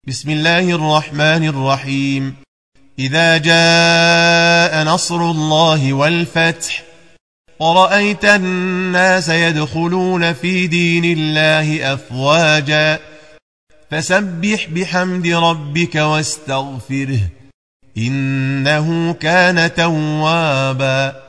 بسم الله الرحمن الرحيم. إذا جاء نصر الله والفتح ورأيت الناس يدخلون في دين الله أفواجا فسبح بحمد ربك واستغفره إنه كان توابا.